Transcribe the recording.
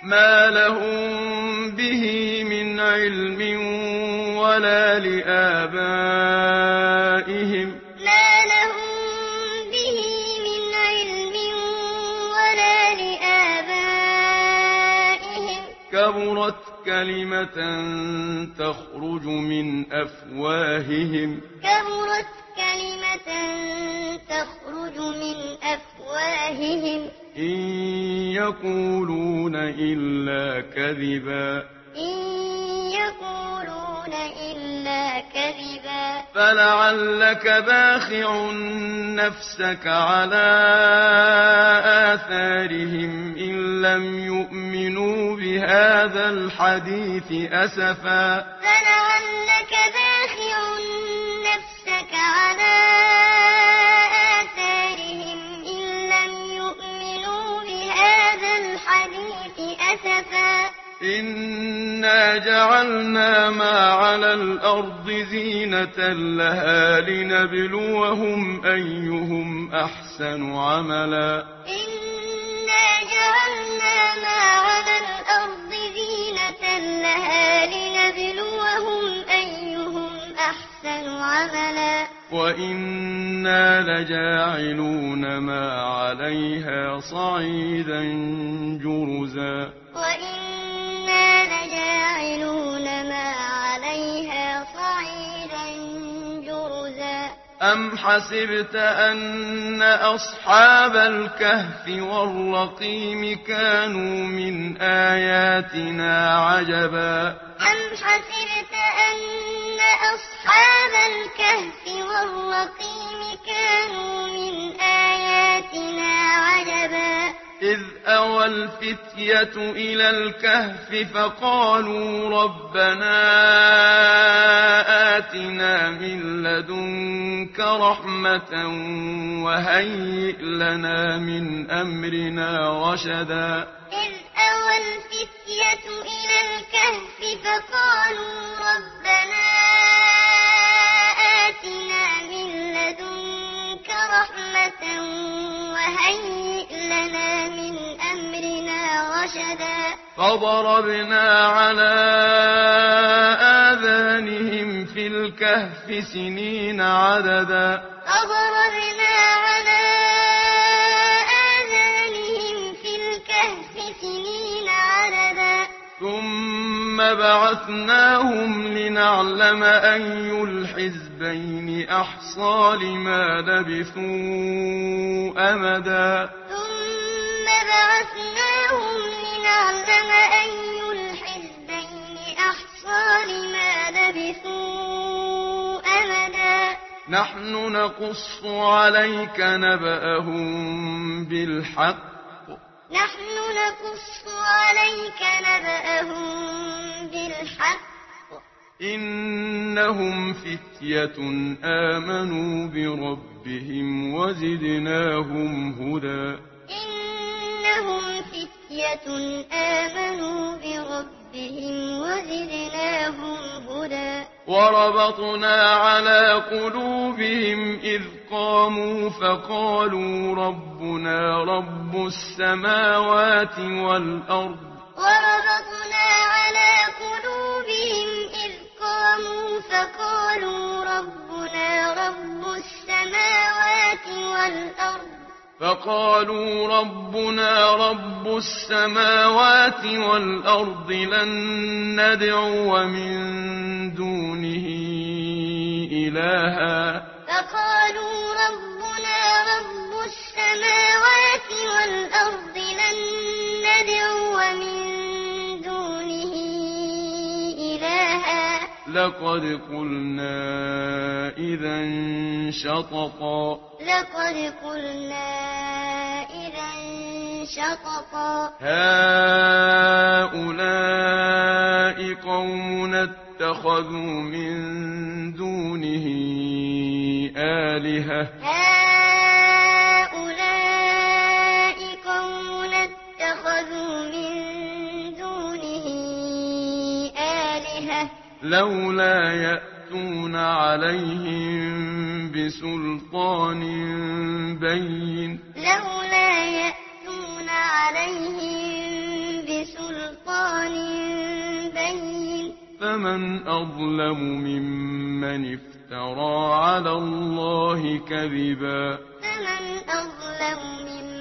ما لهم به من علم ولا لآبائهم ما لهم به من علم ولا لآبائهم كبرت كلمة تخرج من أفواههم كبرت كلمة تخرج من أفواههم إن يقولون إلا كذبا إن يقولون إلا كذبا فلعلك باخع نفسك على آثارهم إن لم يؤمنوا بهذا الحديث أسفا فلعلك باخع نفسك على آثارهم إن لم يؤمنوا بهذا الحديث أسفا إنا جعلنا ما على الأرض زينة لها لنبلوهم أيهم أحسن عملا إنا جعلنا ما على الأرض زينة لها لنبلوهم أيهم أحسن عملا وإنا لجاعلون ما عليها صعيدا جرزا وإنا لجاعلون ما عليها صعيدا جرزا أم حسبت أن أصحاب الكهف والرقيم كانوا من آياتنا عجبا أم حسبت أن أصحاب الكهف والرقيم كانوا من آياتنا عجبا إذ أوى الفتية إلى الكهف فقالوا ربنا آتنا من لدنك رحمة وهيئ لنا من أمرنا رشدا إذ أوى الفتية إلى الكهف فقالوا ربنا آتنا من لدنك رحمة وهيئ لنا من أمرنا رشدا فضربنا على آذانهم في الكهف سنين عددا فضربنا على آذانهم في الكهف سنين عددا ثم بعثناهم لنعلم أي الحزبين أحصى لما لبثوا أمدا ثم بعثناهم لنعلم أي الحزبين أحصى لما لبثوا أمدا نحن نقص عليك نبأهم بالحق نحن نقص عليك نبأهم بالحق إنهم فتية آمنوا بربهم وزدناهم هدى إنهم فتية آمنوا بربهم وزدناهم هدى وربطنا على قلوبهم إذ قاموا فقالوا ربنا رب السماوات والأرض وربطنا على قلوبهم إذ قاموا فقالوا ربنا رب السماوات والأرض لن ندعو من دونه إلها فقالوا ربنا رب السماوات والأرض لن ندعو من دونه إلها لقد قلنا إذا شططا هؤلاء قومنا اتخذوا من دونه آلهة لولا يأتون عليهم بسلطان بين لولا يأتون عليهم بسلطان فمن أظلم ممن افترى على الله كذبا فمن أظلم ممن